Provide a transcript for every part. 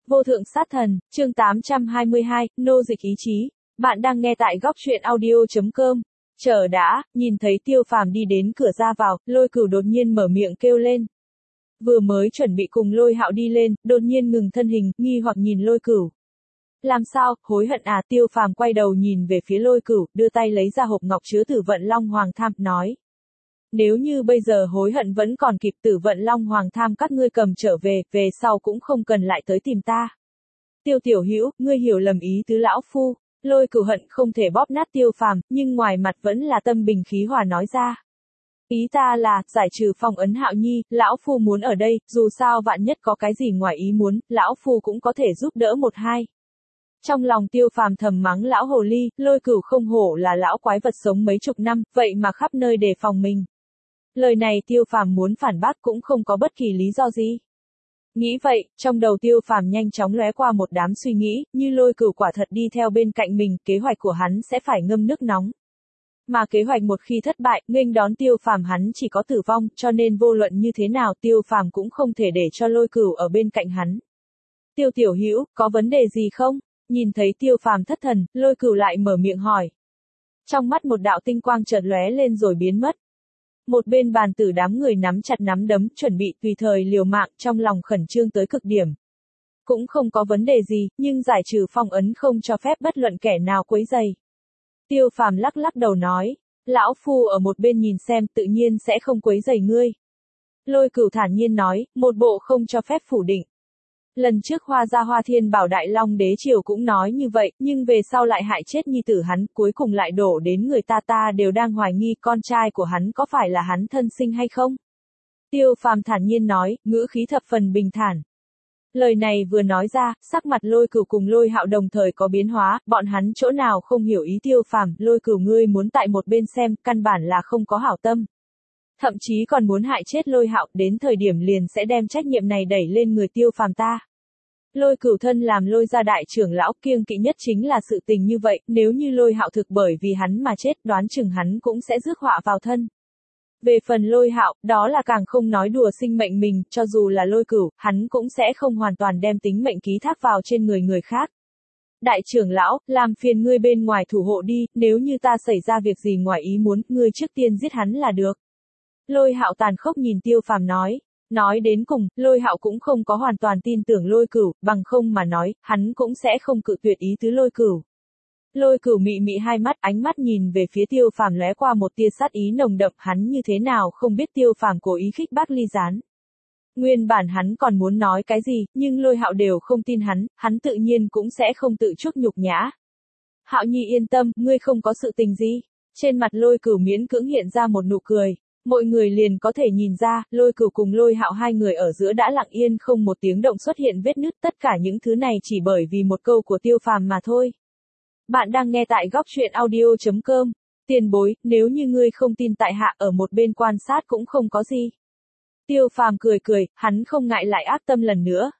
Vô thượng sát thần, chương 822, nô dịch ý chí. Bạn đang nghe tại góc truyện audio.com. Chờ đã, nhìn thấy Tiêu Phàm đi đến cửa ra vào, Lôi Cửu đột nhiên mở miệng kêu lên. Vừa mới chuẩn bị cùng Lôi Hạo đi lên, đột nhiên ngừng thân hình, nghi hoặc nhìn Lôi Cửu. Làm sao, hối hận à? Tiêu Phàm quay đầu nhìn về phía Lôi Cửu, đưa tay lấy ra hộp ngọc chứa Tử Vận Long Hoàng Tham, nói. Nếu như bây giờ hối hận vẫn còn kịp, Tử Vận Long Hoàng Tham các ngươi cầm trở về, về sau cũng không cần lại tới tìm ta. Tiêu tiểu hữu, ngươi hiểu lầm ý tứ lão phu. Lôi Cửu hận không thể bóp nát Tiêu Phàm, nhưng ngoài mặt vẫn là tâm bình khí hòa nói ra. Ý ta là, giải trừ phong ấn Hạo Nhi, lão phu muốn ở đây, dù sao vạn nhất có cái gì ngoài ý muốn, lão phu cũng có thể giúp đỡ một hai. Trong lòng Tiêu Phàm thầm mắng lão hồ ly, Lôi Cửu không hổ là lão quái vật sống mấy chục năm, vậy mà khắp nơi đề phòng mình. Lời này Tiêu Phàm muốn phản bác cũng không có bất kỳ lý do gì. Nghĩ vậy, trong đầu Tiêu Phàm nhanh chóng lóe qua một đám suy nghĩ, như Lôi Cửu quả thật đi theo bên cạnh mình, kế hoạch của hắn sẽ phải ngâm nước nóng. Mà kế hoạch một khi thất bại, nghênh đón Tiêu Phàm hắn chỉ có tử vong, cho nên vô luận như thế nào Tiêu Phàm cũng không thể để cho Lôi Cửu ở bên cạnh hắn. Tiêu tiểu hữu, có vấn đề gì không? Nhìn thấy Tiêu Phàm thất thần, Lôi Cửu lại mở miệng hỏi. Trong mắt một đạo tinh quang chợt lóe lên rồi biến mất. Một bên bàn tử đám người nắm chặt nắm đấm, chuẩn bị tùy thời liều mạng, trong lòng khẩn trương tới cực điểm. Cũng không có vấn đề gì, nhưng giải trừ phong ấn không cho phép bất luận kẻ nào quấy rầy. Tiêu Phàm lắc lắc đầu nói, lão phu ở một bên nhìn xem, tự nhiên sẽ không quấy rầy ngươi. Lôi Cửu thản nhiên nói, một bộ không cho phép phủ định. Lần trước Hoa gia Hoa Thiên Bảo Đại Long Đế Triều cũng nói như vậy, nhưng về sau lại hại chết nhi tử hắn, cuối cùng lại đổ đến người ta đều đang hoài nghi con trai của hắn có phải là hắn thân sinh hay không. Tiêu Phàm thản nhiên nói, ngữ khí thập phần bình thản. Lời này vừa nói ra, sắc mặt Lôi Cửu cùng Lôi Hạo đồng thời có biến hóa, bọn hắn chỗ nào không hiểu ý Tiêu Phàm, Lôi Cửu ngươi muốn tại một bên xem, căn bản là không có hảo tâm. Thậm chí còn muốn hại chết Lôi Hạo, đến thời điểm liền sẽ đem trách nhiệm này đẩy lên người Tiêu Phàm ta. Lôi Cửu thân làm Lôi gia đại trưởng lão, kiêng kỵ nhất chính là sự tình như vậy, nếu như Lôi Hạo thực bởi vì hắn mà chết, đoán chừng hắn cũng sẽ rước họa vào thân. Về phần Lôi Hạo, đó là càng không nói đùa sinh mệnh mình, cho dù là Lôi Cửu, hắn cũng sẽ không hoàn toàn đem tính mệnh ký thác vào trên người khác. Đại trưởng lão, làm phiền ngươi bên ngoài thủ hộ đi, nếu như ta xảy ra việc gì ngoài ý muốn, ngươi trước tiên giết hắn là được. Lôi Hạo tàn khốc nhìn Tiêu Phàm nói. Nói đến cùng, Lôi Hạo cũng không có hoàn toàn tin tưởng Lôi Cửu, bằng không mà nói, hắn cũng sẽ không cự tuyệt ý tứ Lôi Cửu. Lôi Cửu mị mị hai mắt, ánh mắt nhìn về phía Tiêu Phàm lóe qua một tia sát ý nồng đậm, hắn như thế nào không biết Tiêu Phàm cố ý khích bác ly gián. Nguyên bản hắn còn muốn nói cái gì, nhưng Lôi Hạo đều không tin hắn tự nhiên cũng sẽ không tự chuốc nhục nhã. Hạo Nhi yên tâm, ngươi không có sự tình gì. Trên mặt Lôi Cửu miễn cưỡng hiện ra một nụ cười. Mọi người liền có thể nhìn ra, Lôi Cửu cùng Lôi Hạo hai người ở giữa đã lặng yên không một tiếng động xuất hiện vết nứt, tất cả những thứ này chỉ bởi vì một câu của Tiêu Phàm mà thôi. Bạn đang nghe tại góc truyện audio.com. Tiền bối, nếu như ngươi không tin tại hạ ở một bên quan sát cũng không có gì. Tiêu Phàm cười, hắn không ngại lại ác tâm lần nữa.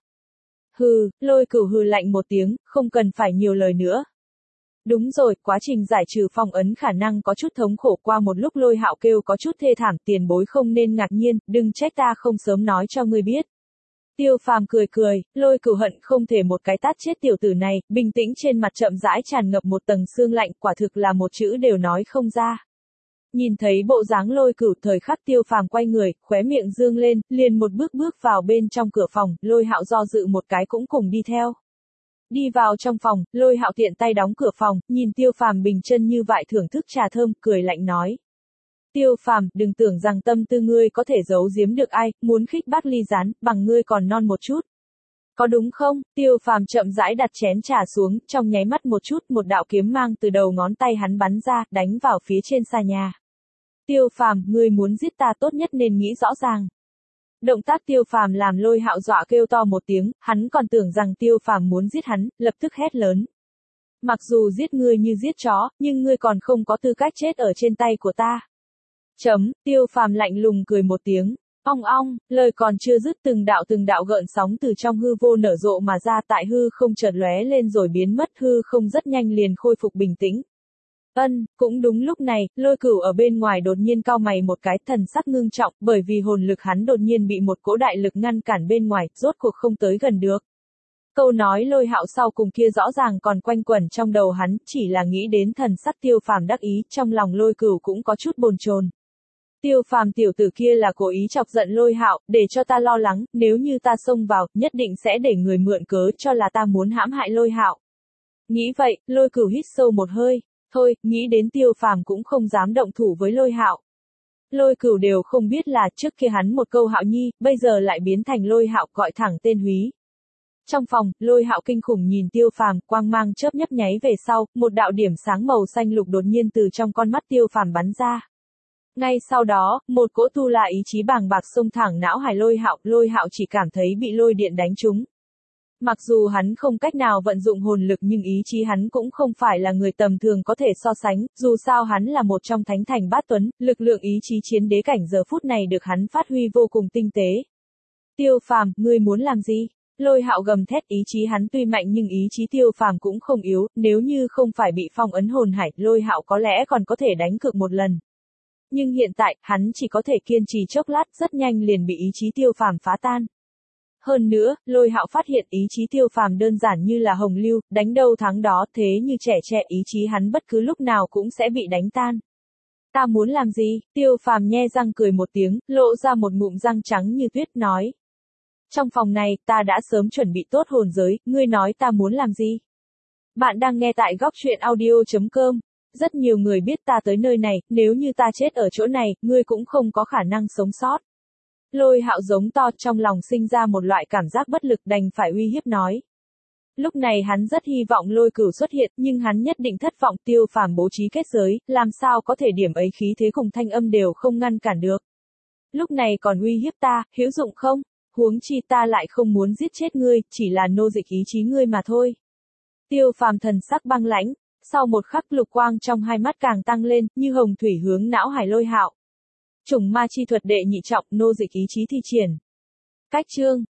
Hừ, Lôi Cửu hừ lạnh một tiếng, không cần phải nhiều lời nữa. Đúng rồi, quá trình giải trừ phong ấn khả năng có chút thống khổ, qua một lúc Lôi Hạo kêu có chút thê thảm, tiền bối không nên ngạc nhiên, đừng trách ta không sớm nói cho ngươi biết. Tiêu Phàm cười, Lôi Cửu hận không thể một cái tát chết tiểu tử này, bình tĩnh trên mặt chậm rãi tràn ngập một tầng sương lạnh, quả thực là một chữ đều nói không ra. Nhìn thấy bộ dáng Lôi Cửu, thời khắc Tiêu Phàm quay người, khóe miệng dương lên, liền một bước vào bên trong cửa phòng, Lôi Hạo do dự một cái cũng cùng đi theo. Đi vào trong phòng, Lôi Hạo tiện tay đóng cửa phòng, nhìn Tiêu Phàm bình chân như vậy thưởng thức trà thơm, cười lạnh nói. Tiêu Phàm, đừng tưởng rằng tâm tư ngươi có thể giấu giếm được ai, muốn khích bác ly gián, bằng ngươi còn non một chút. Có đúng không? Tiêu Phàm chậm rãi đặt chén trà xuống, trong nháy mắt một đạo kiếm mang từ đầu ngón tay hắn bắn ra, đánh vào phía trên xà nhà. Tiêu Phàm, ngươi muốn giết ta tốt nhất nên nghĩ rõ ràng. Động tác Tiêu Phàm làm Lôi Hạo dọa kêu to một tiếng, hắn còn tưởng rằng Tiêu Phàm muốn giết hắn, lập tức hét lớn. Mặc dù giết ngươi như giết chó, nhưng ngươi còn không có tư cách chết ở trên tay của ta. Tiêu Phàm lạnh lùng cười một tiếng. Ong ong, lời còn chưa dứt, từng đạo gợn sóng từ trong hư vô nở rộ mà ra, tại hư không chợt lóe lên rồi biến mất, hư không rất nhanh liền khôi phục bình tĩnh. Cũng đúng lúc này, Lôi Cửu ở bên ngoài đột nhiên cau mày một cái, thần sắc ngưng trọng, bởi vì hồn lực hắn đột nhiên bị một cỗ đại lực ngăn cản bên ngoài, rốt cuộc không tới gần được. Câu nói Lôi Hạo sau cùng kia rõ ràng còn quanh quẩn trong đầu hắn, chỉ là nghĩ đến thần sắc Tiêu Phàm đắc ý, trong lòng Lôi Cửu cũng có chút bồn chồn. Tiêu Phàm tiểu tử kia là cố ý chọc giận Lôi Hạo, để cho ta lo lắng, nếu như ta xông vào, nhất định sẽ để người mượn cớ cho là ta muốn hãm hại Lôi Hạo. Nghĩ vậy, Lôi Cửu hít sâu một hơi, thôi, nghĩ đến Tiêu Phàm cũng không dám động thủ với Lôi Hạo. Lôi Cửu đều không biết là trước kia hắn một câu Hạo Nhi, bây giờ lại biến thành Lôi Hạo, gọi thẳng tên húy. Trong phòng, Lôi Hạo kinh khủng nhìn Tiêu Phàm, quang mang chớp nhấp nháy về sau, một đạo điểm sáng màu xanh lục đột nhiên từ trong con mắt Tiêu Phàm bắn ra. Ngay sau đó, một cỗ tu la ý chí bàng bạc xông thẳng não hải Lôi Hạo chỉ cảm thấy bị lôi điện đánh trúng. Mặc dù hắn không cách nào vận dụng hồn lực nhưng ý chí hắn cũng không phải là người tầm thường có thể so sánh, dù sao hắn là một trong thánh thành bát tuấn, lực lượng ý chí chiến đế cảnh giờ phút này được hắn phát huy vô cùng tinh tế. Tiêu Phàm, ngươi muốn làm gì? Lôi Hạo gầm thét, ý chí hắn tuy mạnh nhưng ý chí Tiêu Phàm cũng không yếu, nếu như không phải bị phong ấn hồn hải, Lôi Hạo có lẽ còn có thể đánh cược một lần. Nhưng hiện tại, hắn chỉ có thể kiên trì chốc lát, rất nhanh liền bị ý chí Tiêu Phàm phá tan. Hơn nữa, Lôi Hạo phát hiện ý chí Tiêu Phàm đơn giản như là hồng lưu, đánh đâu thắng đó, thế như trẻ tre, ý chí hắn bất cứ lúc nào cũng sẽ bị đánh tan. Ta muốn làm gì? Tiêu Phàm nhe răng cười một tiếng, lộ ra một ngụm răng trắng như tuyết nói. Trong phòng này, ta đã sớm chuẩn bị tốt hồn giới, ngươi nói ta muốn làm gì? Bạn đang nghe tại góc truyện audio.com. Rất nhiều người biết ta tới nơi này, nếu như ta chết ở chỗ này, ngươi cũng không có khả năng sống sót. Lôi Hạo giống to, trong lòng sinh ra một loại cảm giác bất lực, đành phải uy hiếp nói. Lúc này hắn rất hy vọng Lôi Cửu xuất hiện, nhưng hắn nhất định thất vọng. Tiêu Phàm bố trí kết giới, làm sao có thể điểm ấy khí thế cùng thanh âm đều không ngăn cản được. Lúc này còn uy hiếp ta, hữu dụng không? Huống chi ta lại không muốn giết chết ngươi, chỉ là nô dịch ý chí ngươi mà thôi. Tiêu Phàm thần sắc băng lãnh, sau một khắc lục quang trong hai mắt càng tăng lên, như hồng thủy hướng não hải Lôi Hạo. Chủng ma chi thuật đệ nhị trọng, nô dịch ý chí thi triển. Cách chương